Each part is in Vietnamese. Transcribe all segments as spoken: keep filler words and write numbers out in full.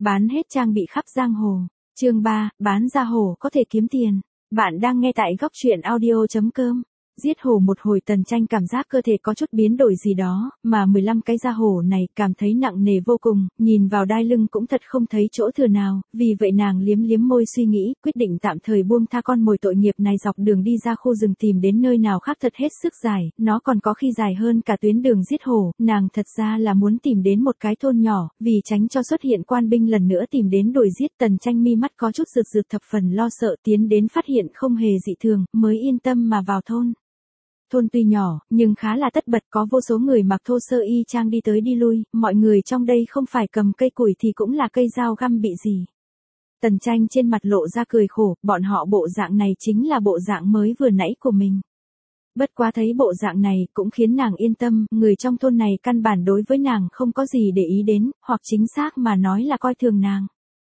Bán hết trang bị khắp giang hồ. Chương ba, bán ra hổ có thể kiếm tiền. Bạn đang nghe tại góc truyện audio chấm com. Giết hổ một hồi Tần Tranh cảm giác cơ thể có chút biến đổi gì đó, mà mười lăm cái da hổ này cảm thấy nặng nề vô cùng, nhìn vào đai lưng cũng thật không thấy chỗ thừa nào, vì vậy nàng liếm liếm môi suy nghĩ, quyết định tạm thời buông tha con mồi tội nghiệp này dọc đường đi ra khu rừng tìm đến nơi nào khác thật hết sức dài, nó còn có khi dài hơn cả tuyến đường giết hổ, nàng thật ra là muốn tìm đến một cái thôn nhỏ, vì tránh cho xuất hiện quan binh lần nữa tìm đến đuổi giết. Tần Tranh mi mắt có chút rực rực thập phần lo sợ tiến đến phát hiện không hề dị thường, mới yên tâm mà vào thôn. Thôn tuy nhỏ, nhưng khá là tất bật, có vô số người mặc thô sơ y chang đi tới đi lui, mọi người trong đây không phải cầm cây củi thì cũng là cây dao găm bị gì. Tần Tranh trên mặt lộ ra cười khổ, bọn họ bộ dạng này chính là bộ dạng mới vừa nãy của mình. Bất quá thấy bộ dạng này cũng khiến nàng yên tâm, người trong thôn này căn bản đối với nàng không có gì để ý đến, hoặc chính xác mà nói là coi thường nàng.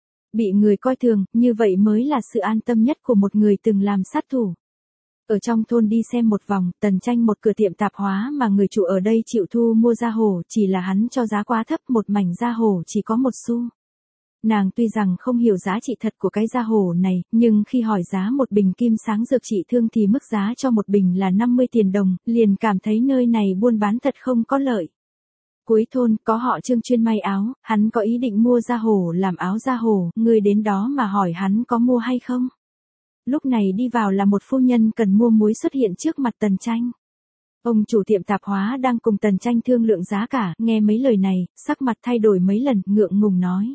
Bị người coi thường, như vậy mới là sự an tâm nhất của một người từng làm sát thủ. Ở trong thôn đi xem một vòng, Tần Tranh một cửa tiệm tạp hóa mà người chủ ở đây chịu thu mua da hổ, chỉ là hắn cho giá quá thấp, một mảnh da hổ chỉ có một xu. Nàng tuy rằng không hiểu giá trị thật của cái da hổ này, nhưng khi hỏi giá một bình kim sáng dược trị thương thì mức giá cho một bình là năm mươi tiền đồng, liền cảm thấy nơi này buôn bán thật không có lợi. Cuối thôn, có họ Trương chuyên may áo, hắn có ý định mua da hổ làm áo da hổ, người đến đó mà hỏi hắn có mua hay không. Lúc này đi vào là một phu nhân cần mua muối xuất hiện trước mặt Tần Tranh. Ông chủ tiệm tạp hóa đang cùng Tần Tranh thương lượng giá cả, nghe mấy lời này, sắc mặt thay đổi mấy lần, ngượng ngùng nói.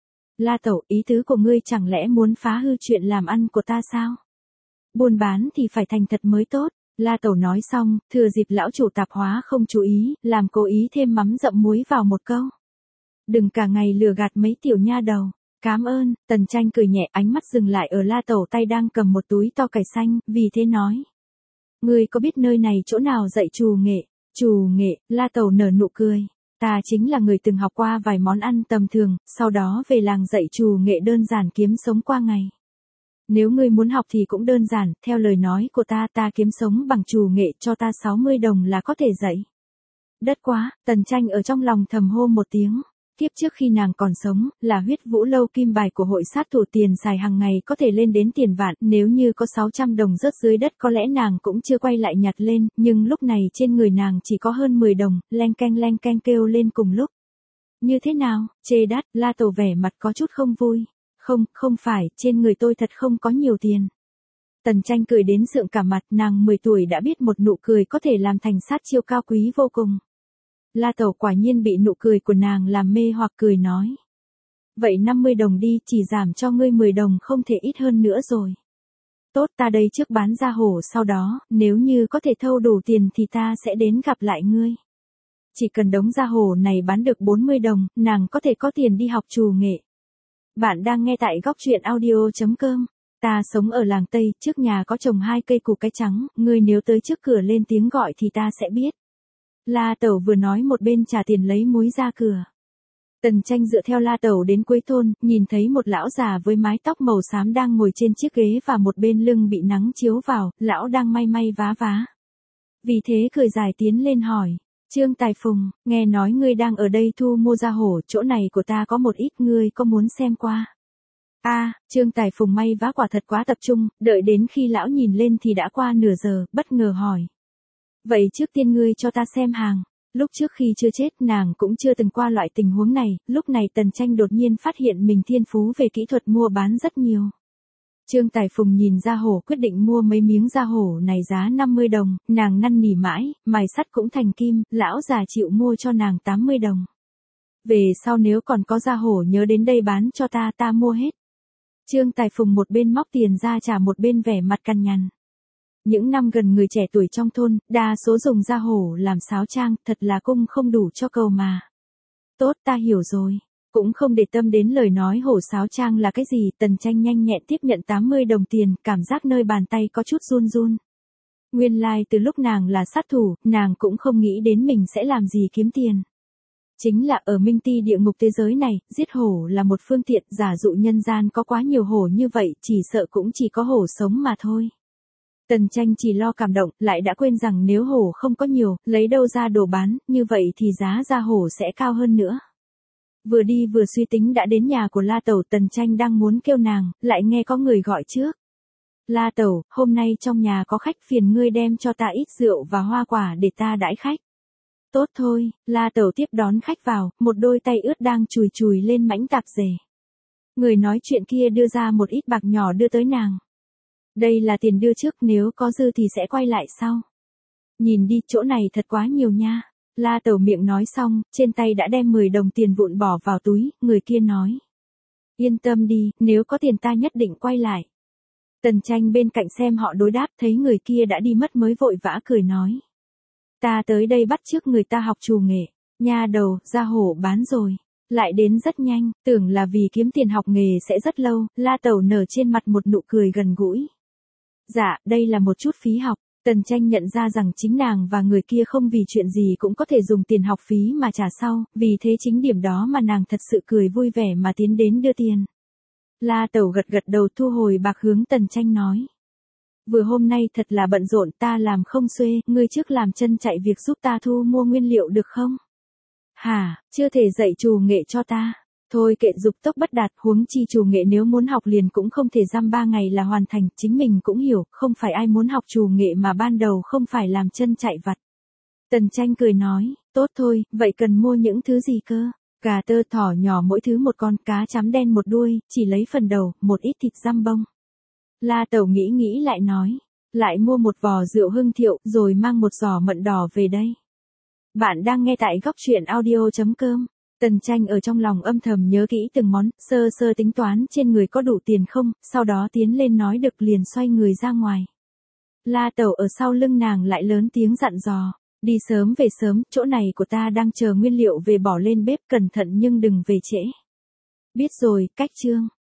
La tẩu, ý tứ của ngươi chẳng lẽ muốn phá hư chuyện làm ăn của ta sao? Buôn bán thì phải thành thật mới tốt. La tẩu nói xong, thừa dịp lão chủ tạp hóa không chú ý, làm cố ý thêm mắm dặm muối vào một câu. Đừng cả ngày lừa gạt mấy tiểu nha đầu. Cám ơn, Tần Tranh cười nhẹ, ánh mắt dừng lại ở La tẩu tay đang cầm một túi to cải xanh, vì thế nói. Ngươi có biết nơi này chỗ nào dạy trù nghệ? Trù nghệ, La tẩu nở nụ cười. Ta chính là người từng học qua vài món ăn tầm thường, sau đó về làng dạy trù nghệ đơn giản kiếm sống qua ngày. Nếu ngươi muốn học thì cũng đơn giản, theo lời nói của ta ta kiếm sống bằng trù nghệ, cho ta sáu mươi đồng là có thể dạy. Đất quá, Tần Tranh ở trong lòng thầm hô một tiếng. Tiếp trước khi nàng còn sống, là huyết vũ lâu kim bài của hội sát thủ, tiền xài hàng ngày có thể lên đến tiền vạn, nếu như có sáu trăm đồng rớt dưới đất có lẽ nàng cũng chưa quay lại nhặt lên, nhưng lúc này trên người nàng chỉ có hơn mười đồng, leng keng leng keng kêu lên cùng lúc. Như thế nào, chê đắt, La tẩu vẻ mặt có chút không vui. Không, không phải, trên người tôi thật không có nhiều tiền. Tần Tranh cười đến sượng cả mặt, nàng mười tuổi đã biết một nụ cười có thể làm thành sát chiêu cao quý vô cùng. La tẩu quả nhiên bị nụ cười của nàng làm mê hoặc, cười nói. Vậy năm mươi đồng đi, chỉ giảm cho ngươi mười đồng, không thể ít hơn nữa rồi. Tốt, ta đây trước bán da hổ, sau đó, nếu như có thể thâu đủ tiền thì ta sẽ đến gặp lại ngươi. Chỉ cần đống da hổ này bán được bốn mươi đồng, nàng có thể có tiền đi học trù nghệ. Bạn đang nghe tại góc truyện audio chấm com. Ta sống ở làng Tây, trước nhà có trồng hai cây củ cái trắng, ngươi nếu tới trước cửa lên tiếng gọi thì ta sẽ biết. La tẩu vừa nói một bên trả tiền lấy muối ra cửa. Tần Tranh dựa theo La tẩu đến cuối thôn, nhìn thấy một lão già với mái tóc màu xám đang ngồi trên chiếc ghế và một bên lưng bị nắng chiếu vào, lão đang may may vá vá. Vì thế cười dài tiến lên hỏi. Trương Tài Phùng, nghe nói ngươi đang ở đây thu mua da hổ, chỗ này của ta có một ít, ngươi có muốn xem qua? A, à, Trương Tài Phùng may vá quả thật quá tập trung, đợi đến khi lão nhìn lên thì đã qua nửa giờ, bất ngờ hỏi. Vậy trước tiên ngươi cho ta xem hàng. Lúc trước khi chưa chết nàng cũng chưa từng qua loại tình huống này, lúc này Tần Tranh đột nhiên phát hiện mình thiên phú về kỹ thuật mua bán rất nhiều. Trương Tài Phùng nhìn da hổ quyết định mua mấy miếng da hổ này giá năm mươi đồng, nàng năn nỉ mãi, mài sắt cũng thành kim, lão già chịu mua cho nàng tám mươi đồng. Về sau nếu còn có da hổ nhớ đến đây bán cho ta, ta mua hết. Trương Tài Phùng một bên móc tiền ra trả một bên vẻ mặt cằn nhằn. Những năm gần người trẻ tuổi trong thôn, đa số dùng da hổ làm sáo trang, thật là cung không đủ cho cầu mà. Tốt, ta hiểu rồi. Cũng không để tâm đến lời nói hổ sáo trang là cái gì, Tần Tranh nhanh nhẹn tiếp nhận tám mươi đồng tiền, cảm giác nơi bàn tay có chút run run. Nguyên lai like, từ lúc nàng là sát thủ, nàng cũng không nghĩ đến mình sẽ làm gì kiếm tiền. Chính là ở minh ti địa ngục thế giới này, giết hổ là một phương tiện, giả dụ nhân gian có quá nhiều hổ như vậy, chỉ sợ cũng chỉ có hổ sống mà thôi. Tần Tranh chỉ lo cảm động, lại đã quên rằng nếu hổ không có nhiều, lấy đâu ra đồ bán, như vậy thì giá da hổ sẽ cao hơn nữa. Vừa đi vừa suy tính đã đến nhà của La Tẩu. Tần Tranh đang muốn kêu nàng, lại nghe có người gọi trước. La Tẩu, hôm nay trong nhà có khách, phiền ngươi đem cho ta ít rượu và hoa quả để ta đãi khách. Tốt thôi, La Tẩu tiếp đón khách vào, một đôi tay ướt đang chùi chùi lên mảnh tạp dề. Người nói chuyện kia đưa ra một ít bạc nhỏ đưa tới nàng. Đây là tiền đưa trước, nếu có dư thì sẽ quay lại sau. Nhìn đi, chỗ này thật quá nhiều nha. La Tẩu miệng nói xong, trên tay đã đem mười đồng tiền vụn bỏ vào túi, người kia nói. Yên tâm đi, nếu có tiền ta nhất định quay lại. Tần Tranh bên cạnh xem họ đối đáp, thấy người kia đã đi mất mới vội vã cười nói. Ta tới đây bắt chước người ta học trù nghệ, nha đầu, ra hổ bán rồi. Lại đến rất nhanh, tưởng là vì kiếm tiền học nghề sẽ rất lâu, La Tẩu nở trên mặt một nụ cười gần gũi. Dạ, đây là một chút phí học. Tần Tranh nhận ra rằng chính nàng và người kia không vì chuyện gì cũng có thể dùng tiền học phí mà trả sau, vì thế chính điểm đó mà nàng thật sự cười vui vẻ mà tiến đến đưa tiền. La Tẩu gật gật đầu thu hồi bạc hướng Tần Tranh nói. Vừa hôm nay thật là bận rộn, ta làm không xuê, ngươi trước làm chân chạy việc giúp ta thu mua nguyên liệu được không? Hả, chưa thể dạy trù nghệ cho ta. Thôi kệ, dục tốc bất đạt, huống chi trù nghệ nếu muốn học liền cũng không thể dăm ba ngày là hoàn thành, chính mình cũng hiểu, không phải ai muốn học trù nghệ mà ban đầu không phải làm chân chạy vặt. Tần Tranh cười nói, tốt thôi, vậy cần mua những thứ gì cơ? Gà tơ thỏ nhỏ mỗi thứ một con, cá chấm đen một đuôi, chỉ lấy phần đầu, một ít thịt dăm bông. La Tẩu nghĩ nghĩ lại nói, lại mua một vò rượu Hưng Thiệu, rồi mang một giỏ mận đỏ về đây. Bạn đang nghe tại góc truyện audio chấm com. Tần Tranh ở trong lòng âm thầm nhớ kỹ từng món, sơ sơ tính toán trên người có đủ tiền không, sau đó tiến lên nói được liền xoay người ra ngoài. La Tẩu ở sau lưng nàng lại lớn tiếng dặn dò, đi sớm về sớm, chỗ này của ta đang chờ nguyên liệu về bỏ lên bếp, cẩn thận nhưng đừng về trễ. Biết rồi, cách chương.